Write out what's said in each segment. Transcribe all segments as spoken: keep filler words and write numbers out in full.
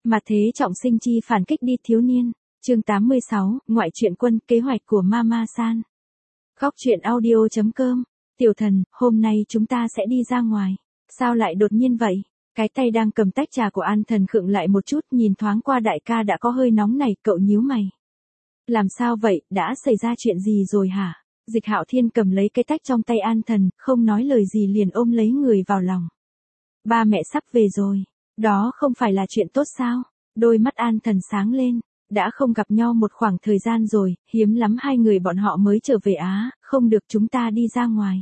Mà thế trọng sinh chi phản kích đi thiếu niên. Chương tám mươi sáu, ngoại truyện quân, kế hoạch của Mama San. Góc truyện audio chấm com. Tiểu thần, hôm nay chúng ta sẽ đi ra ngoài. Sao lại đột nhiên vậy? Cái tay đang cầm tách trà của An Thần khựng lại một chút, nhìn thoáng qua đại ca đã có hơi nóng này, cậu nhíu mày. Làm sao vậy, đã xảy ra chuyện gì rồi hả? Dịch Hạo Thiên cầm lấy cái tách trong tay An Thần, không nói lời gì liền ôm lấy người vào lòng. Ba mẹ sắp về rồi. Đó không phải là chuyện tốt sao? Đôi mắt An Thần sáng lên. Đã không gặp nhau một khoảng thời gian rồi, hiếm lắm hai người bọn họ mới trở về Á, không được chúng ta đi ra ngoài.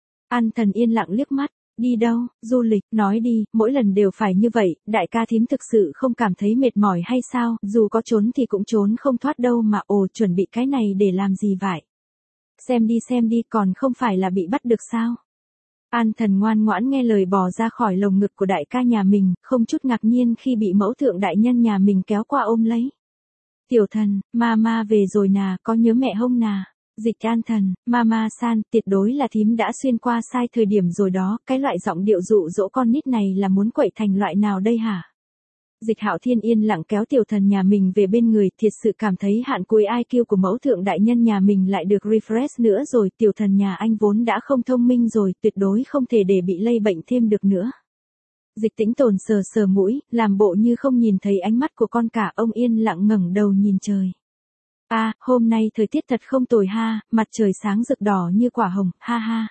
An Thần yên lặng liếc mắt, đi đâu, du lịch, nói đi, mỗi lần đều phải như vậy, đại ca thím thực sự không cảm thấy mệt mỏi hay sao, dù có trốn thì cũng trốn không thoát đâu mà ồ chuẩn bị cái này để làm gì vậy? Xem đi xem đi còn không phải là bị bắt được sao? An Thần ngoan ngoãn nghe lời bò ra khỏi lồng ngực của đại ca nhà mình, không chút ngạc nhiên khi bị mẫu thượng đại nhân nhà mình kéo qua ôm lấy. Tiểu thần, mama về rồi nà, có nhớ mẹ hông nà? Dịch An Thần, Mama San, tuyệt đối là thím đã xuyên qua sai thời điểm rồi đó, cái loại giọng điệu dụ dỗ con nít này là muốn quậy thành loại nào đây hả? Dịch Hạo Thiên yên lặng kéo tiểu thần nhà mình về bên người, thiệt sự cảm thấy hạn cuối i kiu của mẫu thượng đại nhân nhà mình lại được refresh nữa rồi, tiểu thần nhà anh vốn đã không thông minh rồi, tuyệt đối không thể để bị lây bệnh thêm được nữa. Dịch Tĩnh Tồn sờ sờ mũi, làm bộ như không nhìn thấy ánh mắt của con cả, ông yên lặng ngẩng đầu nhìn trời. A, à, hôm nay thời tiết thật không tồi ha, mặt trời sáng rực đỏ như quả hồng, ha ha.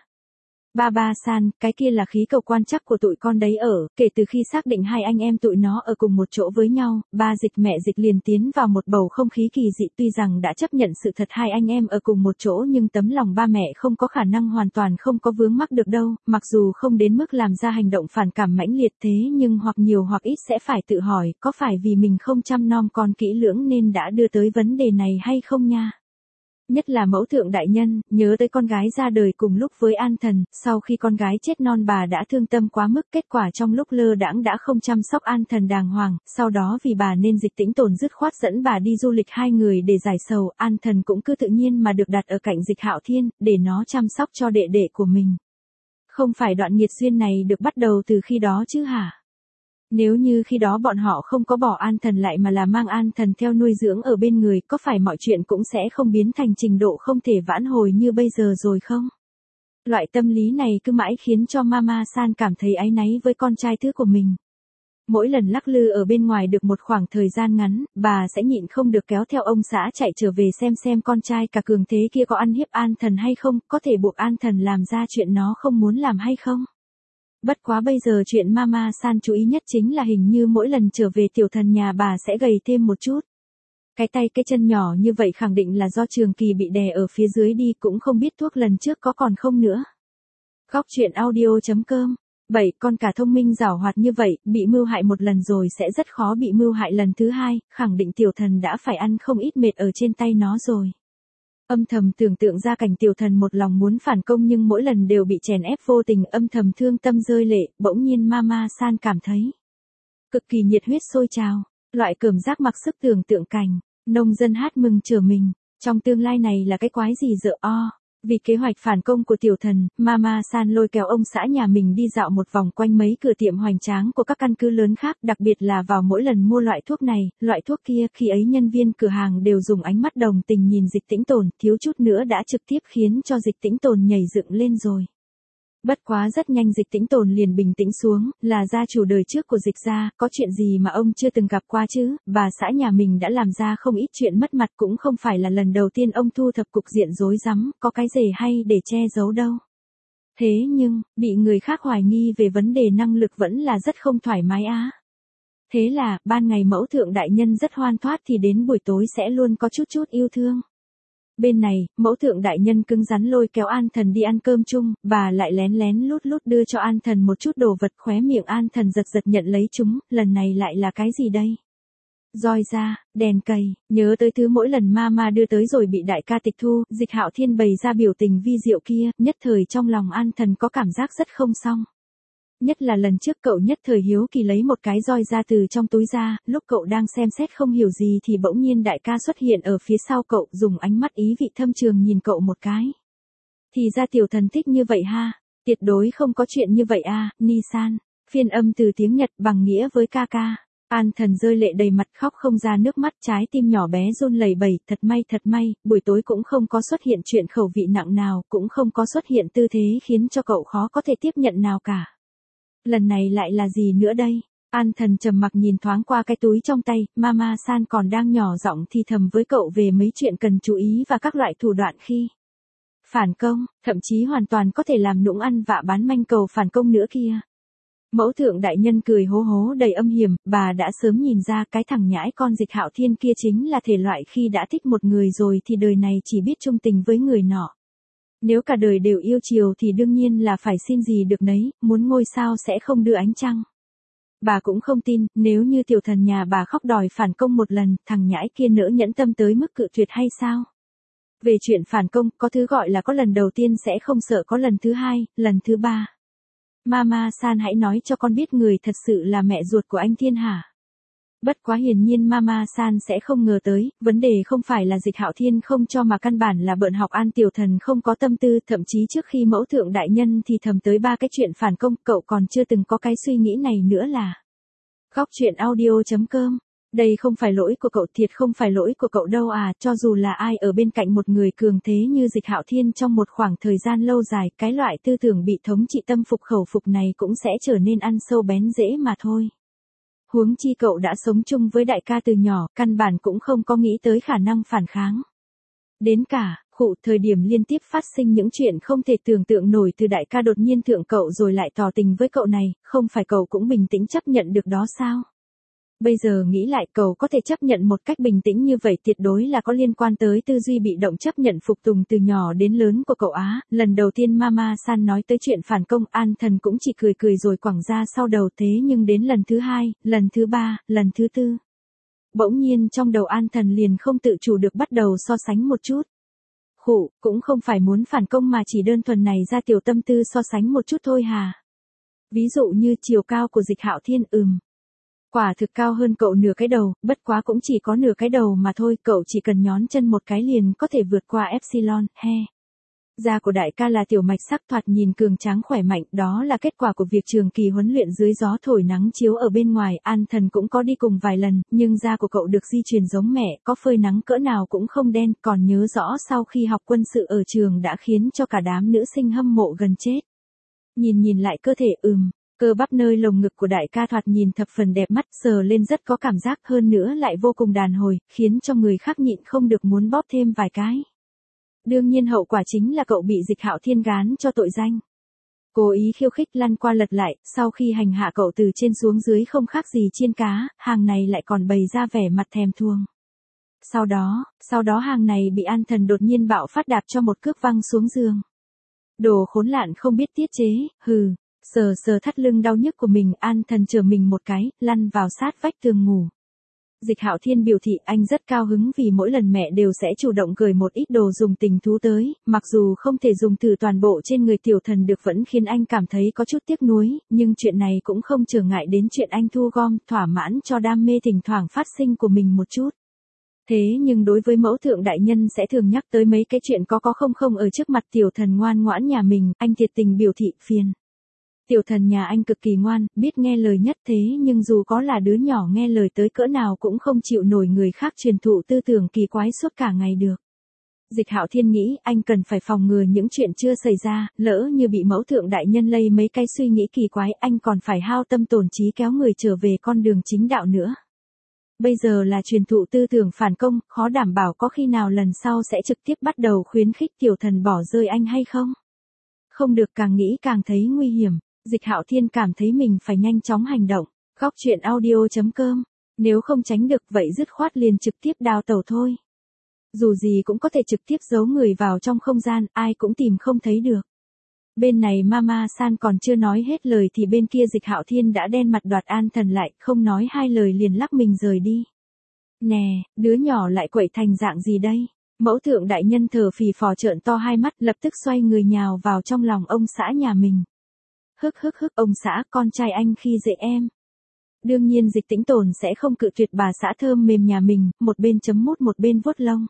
Ba ba San, cái kia là khí cầu quan trắc của tụi con đấy ở, kể từ khi xác định hai anh em tụi nó ở cùng một chỗ với nhau, ba Dịch mẹ Dịch liền tiến vào một bầu không khí kỳ dị, tuy rằng đã chấp nhận sự thật hai anh em ở cùng một chỗ nhưng tấm lòng ba mẹ không có khả năng hoàn toàn không có vướng mắc được đâu, mặc dù không đến mức làm ra hành động phản cảm mãnh liệt thế nhưng hoặc nhiều hoặc ít sẽ phải tự hỏi, có phải vì mình không chăm nom con kỹ lưỡng nên đã đưa tới vấn đề này hay không nha. Nhất là mẫu thượng đại nhân, nhớ tới con gái ra đời cùng lúc với An Thần, sau khi con gái chết non bà đã thương tâm quá mức, kết quả trong lúc lơ đãng đã không chăm sóc An Thần đàng hoàng, sau đó vì bà nên Dịch Tĩnh Tồn dứt khoát dẫn bà đi du lịch hai người để giải sầu, An Thần cũng cứ tự nhiên mà được đặt ở cạnh Dịch Hạo Thiên, để nó chăm sóc cho đệ đệ của mình. Không phải đoạn nghiệt duyên này được bắt đầu từ khi đó chứ hả? Nếu như khi đó bọn họ không có bỏ An Thần lại mà là mang An Thần theo nuôi dưỡng ở bên người, có phải mọi chuyện cũng sẽ không biến thành trình độ không thể vãn hồi như bây giờ rồi không? Loại tâm lý này cứ mãi khiến cho Mama San cảm thấy áy náy với con trai thứ của mình. Mỗi lần lắc lư ở bên ngoài được một khoảng thời gian ngắn, bà sẽ nhịn không được kéo theo ông xã chạy trở về xem xem con trai cả cường thế kia có ăn hiếp An Thần hay không, có thể buộc An Thần làm ra chuyện nó không muốn làm hay không. Bất quá bây giờ chuyện Mama San chú ý nhất chính là hình như mỗi lần trở về tiểu thần nhà bà sẽ gầy thêm một chút. Cái tay cái chân nhỏ như vậy khẳng định là do Trường Kỳ bị đè ở phía dưới đi, cũng không biết thuốc lần trước có còn không nữa. Góc truyện audio chấm com. Bảy, con cả thông minh giảo hoạt như vậy, bị mưu hại một lần rồi sẽ rất khó bị mưu hại lần thứ hai, khẳng định tiểu thần đã phải ăn không ít mệt ở trên tay nó rồi. Âm thầm tưởng tượng ra cảnh tiểu thần một lòng muốn phản công nhưng mỗi lần đều bị chèn ép vô tình, âm thầm thương tâm rơi lệ, bỗng nhiên Mama San cảm thấy cực kỳ nhiệt huyết sôi trào, loại cảm giác mặc sức tưởng tượng cảnh, nông dân hát mừng chờ mình, trong tương lai này là cái quái gì dợ o. Vì kế hoạch phản công của tiểu thần, Mama San lôi kéo ông xã nhà mình đi dạo một vòng quanh mấy cửa tiệm hoành tráng của các căn cứ lớn khác, đặc biệt là vào mỗi lần mua loại thuốc này, loại thuốc kia, khi ấy nhân viên cửa hàng đều dùng ánh mắt đồng tình nhìn Dịch Tĩnh Tồn, thiếu chút nữa đã trực tiếp khiến cho Dịch Tĩnh Tồn nhảy dựng lên rồi. Bất quá rất nhanh Dịch Tĩnh Tồn liền bình tĩnh xuống, là gia chủ đời trước của Dịch gia, có chuyện gì mà ông chưa từng gặp qua chứ, bà xã nhà mình đã làm ra không ít chuyện mất mặt, cũng không phải là lần đầu tiên ông thu thập cục diện rối rắm, có cái gì hay để che giấu đâu. Thế nhưng, bị người khác hoài nghi về vấn đề năng lực vẫn là rất không thoải mái á. Thế là, ban ngày mẫu thượng đại nhân rất hoan thoát thì đến buổi tối sẽ luôn có chút chút yêu thương. Bên này, mẫu thượng đại nhân cứng rắn lôi kéo An Thần đi ăn cơm chung, bà lại lén lén lút lút đưa cho An Thần một chút đồ vật, khóe miệng An Thần giật giật nhận lấy chúng, lần này lại là cái gì đây? Roi da, đèn cầy, nhớ tới thứ mỗi lần Mama đưa tới rồi bị đại ca tịch thu, Dịch Hạo Thiên bày ra biểu tình vi diệu kia, nhất thời trong lòng An Thần có cảm giác rất không xong. Nhất là lần trước cậu nhất thời hiếu kỳ lấy một cái roi ra từ trong túi ra, lúc cậu đang xem xét không hiểu gì thì bỗng nhiên đại ca xuất hiện ở phía sau cậu, dùng ánh mắt ý vị thâm trường nhìn cậu một cái. Thì ra tiểu thần thích như vậy ha, tuyệt đối không có chuyện như vậy a, Ni-san. Phiên âm từ tiếng Nhật bằng nghĩa với ca ca. An Thần rơi lệ đầy mặt khóc không ra nước mắt, trái tim nhỏ bé run lẩy bẩy, thật may thật may, buổi tối cũng không có xuất hiện chuyện khẩu vị nặng nào, cũng không có xuất hiện tư thế khiến cho cậu khó có thể tiếp nhận nào cả. Lần này lại là gì nữa đây? An Thần trầm mặc nhìn thoáng qua cái túi trong tay, Mama San còn đang nhỏ giọng thì thầm với cậu về mấy chuyện cần chú ý và các loại thủ đoạn khi phản công, thậm chí hoàn toàn có thể làm nũng ăn vạ bán manh cầu phản công nữa kia. Mẫu thượng đại nhân cười hố hố đầy âm hiểm, bà đã sớm nhìn ra cái thằng nhãi con Dịch Hạo Thiên kia chính là thể loại khi đã thích một người rồi thì đời này chỉ biết trung tình với người nọ. Nếu cả đời đều yêu chiều thì đương nhiên là phải xin gì được nấy, muốn ngôi sao sẽ không đưa ánh trăng. Bà cũng không tin, nếu như tiểu thần nhà bà khóc đòi phản công một lần, thằng nhãi kia nỡ nhẫn tâm tới mức cự tuyệt hay sao? Về chuyện phản công, có thứ gọi là có lần đầu tiên sẽ không sợ có lần thứ hai, lần thứ ba. Mama San hãy nói cho con biết người thật sự là mẹ ruột của anh Thiên hả? Bất quá hiển nhiên Mama San sẽ không ngờ tới, vấn đề không phải là Dịch Hạo Thiên không cho mà căn bản là bợn học An tiểu thần không có tâm tư, thậm chí trước khi mẫu thượng đại nhân thì thầm tới ba cái chuyện phản công, cậu còn chưa từng có cái suy nghĩ này nữa là. Góc truyện audio chấm com. Đây không phải lỗi của cậu, thiệt không phải lỗi của cậu đâu à, cho dù là ai ở bên cạnh một người cường thế như Dịch Hạo Thiên trong một khoảng thời gian lâu dài, cái loại tư tưởng bị thống trị tâm phục khẩu phục này cũng sẽ trở nên ăn sâu bén rễ mà thôi. Huống chi cậu đã sống chung với đại ca từ nhỏ, căn bản cũng không có nghĩ tới khả năng phản kháng. Đến cả, khụ thời điểm liên tiếp phát sinh những chuyện không thể tưởng tượng nổi từ đại ca đột nhiên thượng cậu rồi lại tỏ tình với cậu này, không phải cậu cũng bình tĩnh chấp nhận được đó sao? Bây giờ nghĩ lại cậu có thể chấp nhận một cách bình tĩnh như vậy tuyệt đối là có liên quan tới tư duy bị động chấp nhận phục tùng từ nhỏ đến lớn của cậu á. Lần đầu tiên Mama San nói tới chuyện phản công, An Thần cũng chỉ cười cười rồi quẳng ra sau đầu, thế nhưng đến lần thứ hai, lần thứ ba, lần thứ tư. Bỗng nhiên trong đầu An Thần liền không tự chủ được bắt đầu so sánh một chút. Khụ, cũng không phải muốn phản công mà chỉ đơn thuần này ra tiểu tâm tư so sánh một chút thôi hà. Ví dụ như chiều cao của Dịch Hạo Thiên, ừm. Quả thực cao hơn cậu nửa cái đầu, bất quá cũng chỉ có nửa cái đầu mà thôi, cậu chỉ cần nhón chân một cái liền có thể vượt qua Epsilon, he. Da của đại ca là tiểu mạch sắc thoạt nhìn cường tráng khỏe mạnh, đó là kết quả của việc trường kỳ huấn luyện dưới gió thổi nắng chiếu ở bên ngoài. An Thần cũng có đi cùng vài lần, nhưng da của cậu được di truyền giống mẹ, có phơi nắng cỡ nào cũng không đen, còn nhớ rõ sau khi học quân sự ở trường đã khiến cho cả đám nữ sinh hâm mộ gần chết. Nhìn nhìn lại cơ thể, ừm. Cơ bắp nơi lồng ngực của đại ca thoạt nhìn thập phần đẹp mắt, sờ lên rất có cảm giác, hơn nữa lại vô cùng đàn hồi, khiến cho người khác nhịn không được muốn bóp thêm vài cái. Đương nhiên hậu quả chính là cậu bị Dịch Hạo Thiên gán cho tội danh. Cố ý khiêu khích lăn qua lật lại, sau khi hành hạ cậu từ trên xuống dưới không khác gì chiên cá, hàng này lại còn bày ra vẻ mặt thèm thuồng. Sau đó, sau đó hàng này bị An Thần đột nhiên bạo phát đạp cho một cước văng xuống giường. Đồ khốn nạn không biết tiết chế, hừ. Sờ sờ thắt lưng đau nhức của mình, An Thần chở mình một cái, lăn vào sát vách tường ngủ. Dịch Hạo Thiên biểu thị anh rất cao hứng vì mỗi lần mẹ đều sẽ chủ động gửi một ít đồ dùng tình thú tới, mặc dù không thể dùng thử toàn bộ trên người tiểu thần được vẫn khiến anh cảm thấy có chút tiếc nuối, nhưng chuyện này cũng không trở ngại đến chuyện anh thu gom, thỏa mãn cho đam mê thỉnh thoảng phát sinh của mình một chút. Thế nhưng đối với mẫu thượng đại nhân sẽ thường nhắc tới mấy cái chuyện có có không không ở trước mặt tiểu thần ngoan ngoãn nhà mình, anh thiệt tình biểu thị phiền. Tiểu thần nhà anh cực kỳ ngoan, biết nghe lời nhất, thế nhưng dù có là đứa nhỏ nghe lời tới cỡ nào cũng không chịu nổi người khác truyền thụ tư tưởng kỳ quái suốt cả ngày được. Dịch Hạo Thiên nghĩ anh cần phải phòng ngừa những chuyện chưa xảy ra, lỡ như bị mẫu thượng đại nhân lây mấy cái suy nghĩ kỳ quái, anh còn phải hao tâm tổn trí kéo người trở về con đường chính đạo nữa. Bây giờ là truyền thụ tư tưởng phản công, khó đảm bảo có khi nào lần sau sẽ trực tiếp bắt đầu khuyến khích tiểu thần bỏ rơi anh hay không? Không được, càng nghĩ càng thấy nguy hiểm. Dịch Hạo Thiên cảm thấy mình phải nhanh chóng hành động. Góc truyện audio chấm com. Nếu không tránh được vậy dứt khoát liền trực tiếp đào tẩu thôi. Dù gì cũng có thể trực tiếp giấu người vào trong không gian, ai cũng tìm không thấy được. Bên này Mama San còn chưa nói hết lời thì bên kia Dịch Hạo Thiên đã đen mặt đoạt An Thần lại, không nói hai lời liền lắc mình rời đi. Nè, đứa nhỏ lại quậy thành dạng gì đây? Mẫu thượng đại nhân thở phì phò trợn to hai mắt, lập tức xoay người nhào vào trong lòng ông xã nhà mình. Hức hức hức, ông xã, con trai anh khi dễ em. Đương nhiên Dịch Tĩnh Tồn sẽ không cự tuyệt bà xã thơm mềm nhà mình, một bên chấm mút một bên vuốt lông.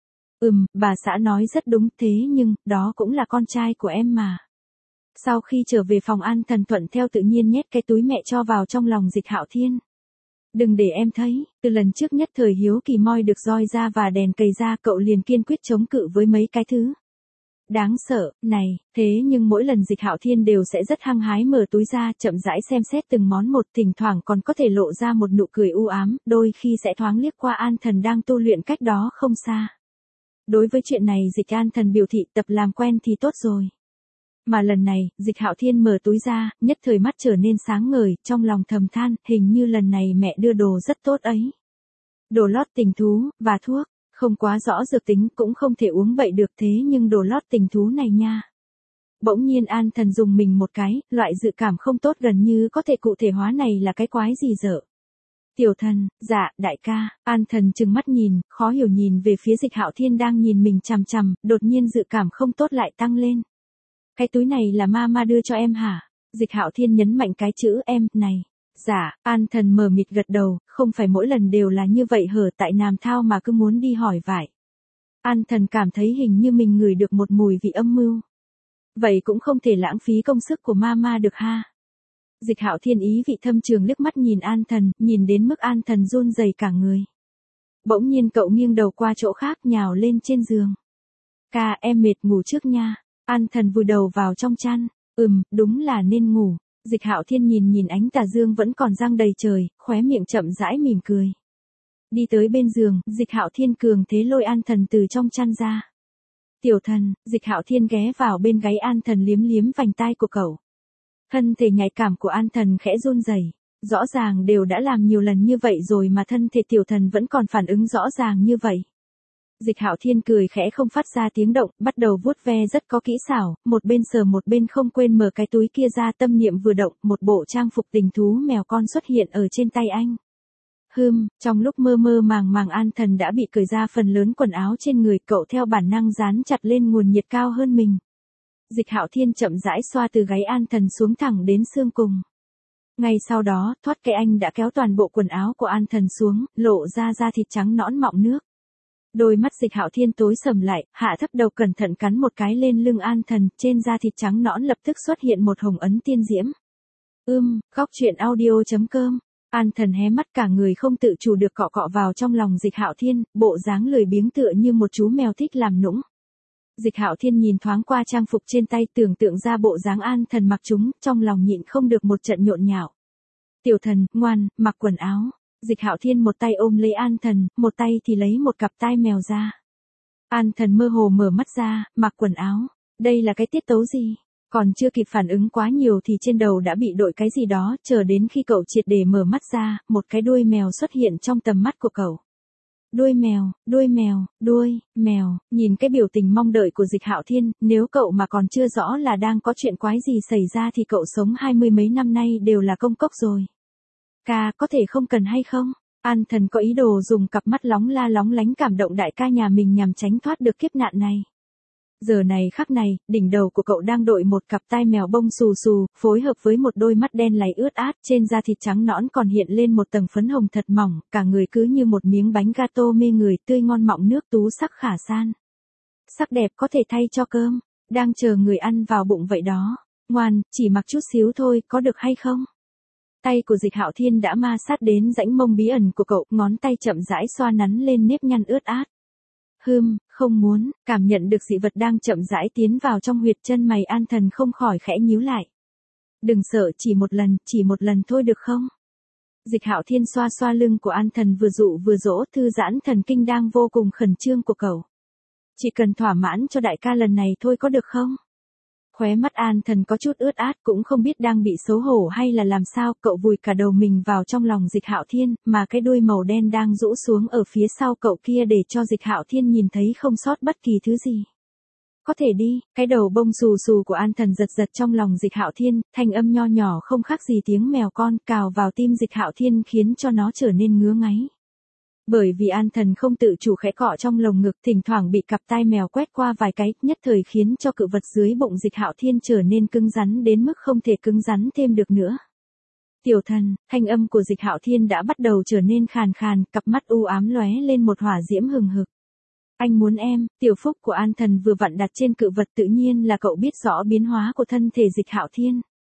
Ừm, bà xã nói rất đúng, thế nhưng, đó cũng là con trai của em mà. Sau khi trở về phòng An Thần thuận theo tự nhiên nhét cái túi mẹ cho vào trong lòng Dịch Hạo Thiên. Đừng để em thấy, từ lần trước nhất thời hiếu kỳ moi được roi ra và đèn cầy ra cậu liền kiên quyết chống cự với mấy cái thứ đáng sợ này, thế nhưng mỗi lần Dịch Hạo Thiên đều sẽ rất hăng hái mở túi ra, chậm rãi xem xét từng món một, thỉnh thoảng còn có thể lộ ra một nụ cười u ám, đôi khi sẽ thoáng liếc qua An Thần đang tu luyện cách đó không xa. Đối với chuyện này Dịch An Thần biểu thị tập làm quen thì tốt rồi. Mà lần này, Dịch Hạo Thiên mở túi ra, nhất thời mắt trở nên sáng ngời, trong lòng thầm than, hình như lần này mẹ đưa đồ rất tốt ấy. Đồ lót tình thú, và thuốc. Không quá rõ dược tính cũng không thể uống bậy được thế nhưng đồ lót tình thú này nha. Bỗng nhiên An Thần dùng mình một cái, loại dự cảm không tốt gần như có thể cụ thể hóa này là cái quái gì dở. Tiểu Thần, dạ, đại ca, An Thần trừng mắt nhìn, khó hiểu nhìn về phía Dịch Hạo Thiên đang nhìn mình chằm chằm, đột nhiên dự cảm không tốt lại tăng lên. Cái túi này là Mama đưa cho em hả? Dịch Hạo Thiên nhấn mạnh cái chữ em, này. Dạ, An Thần mờ mịt gật đầu, không phải mỗi lần đều là như vậy hở tại Nam Thao mà cứ muốn đi hỏi vải. An Thần cảm thấy hình như mình ngửi được một mùi vị âm mưu. Vậy cũng không thể lãng phí công sức của Mama được ha. Dịch Hạo Thiên ý vị thâm trường liếc mắt nhìn An Thần, nhìn đến mức An Thần run rẩy cả người. Bỗng nhiên cậu nghiêng đầu qua chỗ khác nhào lên trên giường. Ca em mệt ngủ trước nha. An Thần vùi đầu vào trong chăn. Ừm, đúng là nên ngủ. Dịch Hạo Thiên nhìn nhìn ánh tà dương vẫn còn giăng đầy trời, khóe miệng chậm rãi mỉm cười. Đi tới bên giường, Dịch Hạo Thiên cường thế lôi An Thần từ trong chăn ra. Tiểu Thần, Dịch Hạo Thiên ghé vào bên gáy An Thần liếm liếm vành tai của cậu. Thân thể nhạy cảm của An Thần khẽ run rẩy, rõ ràng đều đã làm nhiều lần như vậy rồi mà thân thể Tiểu Thần vẫn còn phản ứng rõ ràng như vậy. Dịch Hạo Thiên cười khẽ không phát ra tiếng động, bắt đầu vuốt ve rất có kỹ xảo, một bên sờ một bên không quên mở cái túi kia ra, tâm niệm vừa động, một bộ trang phục tình thú mèo con xuất hiện ở trên tay anh. Hừm, trong lúc mơ mơ màng màng An Thần đã bị cởi ra phần lớn quần áo trên người, cậu theo bản năng dán chặt lên nguồn nhiệt cao hơn mình. Dịch Hạo Thiên chậm rãi xoa từ gáy An Thần xuống thẳng đến xương cùng. Ngay sau đó, thoát cái anh đã kéo toàn bộ quần áo của An Thần xuống, lộ ra da thịt trắng nõn mọng nước. Đôi mắt Dịch Hạo Thiên tối sầm lại, hạ thấp đầu cẩn thận cắn một cái lên lưng An Thần, trên da thịt trắng nõn lập tức xuất hiện một hồng ấn tiên diễm. Ưm, góc truyện audio chấm com. An Thần hé mắt cả người không tự chủ được cọ cọ vào trong lòng Dịch Hạo Thiên, bộ dáng lười biếng tựa như một chú mèo thích làm nũng. Dịch Hạo Thiên nhìn thoáng qua trang phục trên tay, tưởng tượng ra bộ dáng An Thần mặc chúng, trong lòng nhịn không được một trận nhộn nhạo. Tiểu Thần, ngoan, mặc quần áo. Dịch Hạo Thiên một tay ôm lấy An Thần, một tay thì lấy một cặp tai mèo ra. An Thần mơ hồ mở mắt ra, mặc quần áo. Đây là cái tiết tấu gì? Còn chưa kịp phản ứng quá nhiều thì trên đầu đã bị đội cái gì đó, chờ đến khi cậu triệt để mở mắt ra, một cái đuôi mèo xuất hiện trong tầm mắt của cậu. Đuôi mèo, đuôi mèo, đuôi, mèo, nhìn cái biểu tình mong đợi của Dịch Hạo Thiên, nếu cậu mà còn chưa rõ là đang có chuyện quái gì xảy ra thì cậu sống hai mươi mấy năm nay đều là công cốc rồi. Ca, có thể không cần hay không? An Thần có ý đồ dùng cặp mắt lóng la lóng lánh cảm động đại ca nhà mình nhằm tránh thoát được kiếp nạn này. Giờ này khắc này, đỉnh đầu của cậu đang đội một cặp tai mèo bông xù xù, phối hợp với một đôi mắt đen láy ướt át, trên da thịt trắng nõn còn hiện lên một tầng phấn hồng thật mỏng, cả người cứ như một miếng bánh gato mê người, tươi ngon mọng nước, tú sắc khả san. Sắc đẹp có thể thay cho cơm, đang chờ người ăn vào bụng vậy đó. Ngoan, chỉ mặc chút xíu thôi, có được hay không? Tay của Dịch Hạo Thiên đã ma sát đến rãnh mông bí ẩn của cậu, ngón tay chậm rãi xoa nắn lên nếp nhăn ướt át. Hừm, không muốn, cảm nhận được dị vật đang chậm rãi tiến vào trong huyệt chân mày An Thần không khỏi khẽ nhíu lại. Đừng sợ, chỉ một lần, chỉ một lần thôi được không? Dịch Hạo Thiên xoa xoa lưng của An Thần vừa dụ vừa dỗ, thư giãn thần kinh đang vô cùng khẩn trương của cậu. Chỉ cần thỏa mãn cho đại ca lần này thôi có được không? Khóe mắt An Thần có chút ướt át, cũng không biết đang bị xấu hổ hay là làm sao, cậu vùi cả đầu mình vào trong lòng Dịch Hạo Thiên, mà cái đuôi màu đen đang rũ xuống ở phía sau cậu kia để cho Dịch Hạo Thiên nhìn thấy không sót bất kỳ thứ gì. Có thể đi, cái đầu bông xù xù của An Thần giật giật trong lòng Dịch Hạo Thiên, thanh âm nho nhỏ không khác gì tiếng mèo con cào vào tim Dịch Hạo Thiên khiến cho nó trở nên ngứa ngáy. Bởi vì An Thần không tự chủ khẽ cọ trong lồng ngực, thỉnh thoảng bị cặp tai mèo quét qua vài cái, nhất thời khiến cho cự vật dưới bụng Dịch Hạo Thiên trở nên cứng rắn đến mức không thể cứng rắn thêm được nữa. Tiểu Thần, thanh âm của Dịch Hạo Thiên đã bắt đầu trở nên khàn khàn, cặp mắt u ám lóe lên một hỏa diễm hừng hực. Anh muốn em, tiểu phúc của An Thần vừa vặn đặt trên cự vật, tự nhiên là cậu biết rõ biến hóa của thân thể Dịch Hạo Thiên.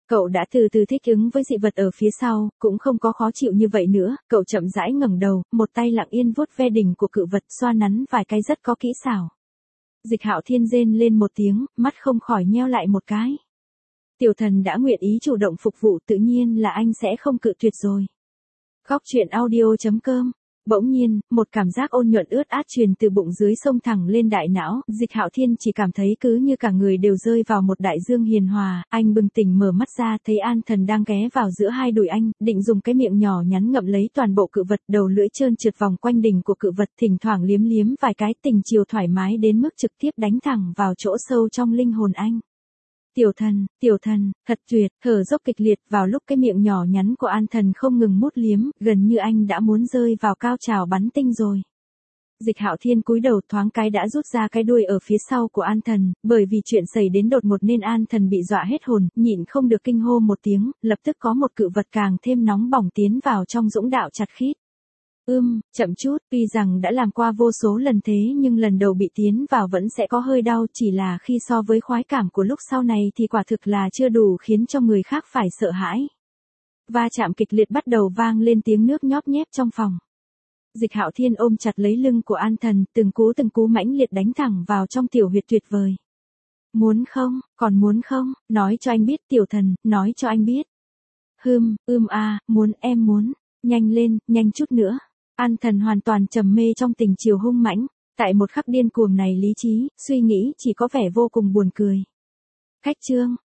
Cậu đã từ từ thích ứng với dị vật ở phía sau, cũng không có khó chịu như vậy nữa, cậu chậm rãi ngẩng đầu, một tay lặng yên vuốt ve đỉnh của cự vật, xoa nắn vài cái rất có kỹ xảo. Dịch Hạo Thiên rên lên một tiếng, mắt không khỏi nheo lại một cái. Tiểu thần đã nguyện ý chủ động phục vụ, tự nhiên là anh sẽ không cự tuyệt rồi. Góc truyện audio chấm com. Bỗng nhiên, một cảm giác ôn nhuận ướt át truyền từ bụng dưới xông thẳng lên đại não, Dịch Hạo Thiên chỉ cảm thấy cứ như cả người đều rơi vào một đại dương hiền hòa, anh bừng tỉnh mở mắt ra thấy An Thần đang ghé vào giữa hai đùi anh, định dùng cái miệng nhỏ nhắn ngậm lấy toàn bộ cự vật, đầu lưỡi trơn trượt vòng quanh đỉnh của cự vật, thỉnh thoảng liếm liếm vài cái, tình chiều thoải mái đến mức trực tiếp đánh thẳng vào chỗ sâu trong linh hồn anh. Tiểu thần, tiểu thần, thật tuyệt, thở dốc kịch liệt, vào lúc cái miệng nhỏ nhắn của An Thần không ngừng mút liếm, gần như anh đã muốn rơi vào cao trào bắn tinh rồi. Dịch Hạo Thiên cúi đầu thoáng cái đã rút ra cái đuôi ở phía sau của An Thần, bởi vì chuyện xảy đến đột ngột nên An Thần bị dọa hết hồn, nhịn không được kinh hô một tiếng, lập tức có một cự vật càng thêm nóng bỏng tiến vào trong dũng đạo chặt khít. Ưm, chậm chút, tuy rằng đã làm qua vô số lần thế nhưng lần đầu bị tiến vào vẫn sẽ có hơi đau, chỉ là khi so với khoái cảm của lúc sau này thì quả thực là chưa đủ khiến cho người khác phải sợ hãi. Va chạm kịch liệt bắt đầu vang lên tiếng nước nhóp nhép trong phòng. Dịch Hạo Thiên ôm chặt lấy lưng của An Thần, từng cú từng cú mãnh liệt đánh thẳng vào trong tiểu huyệt tuyệt vời. Muốn không, còn muốn không, nói cho anh biết tiểu thần, nói cho anh biết. Hừm, ưm a, muốn em muốn, nhanh lên, nhanh chút nữa. An Thần hoàn toàn trầm mê trong tình chiều hung mãnh, tại một khắc điên cuồng này lý trí, suy nghĩ chỉ có vẻ vô cùng buồn cười. Khách trương,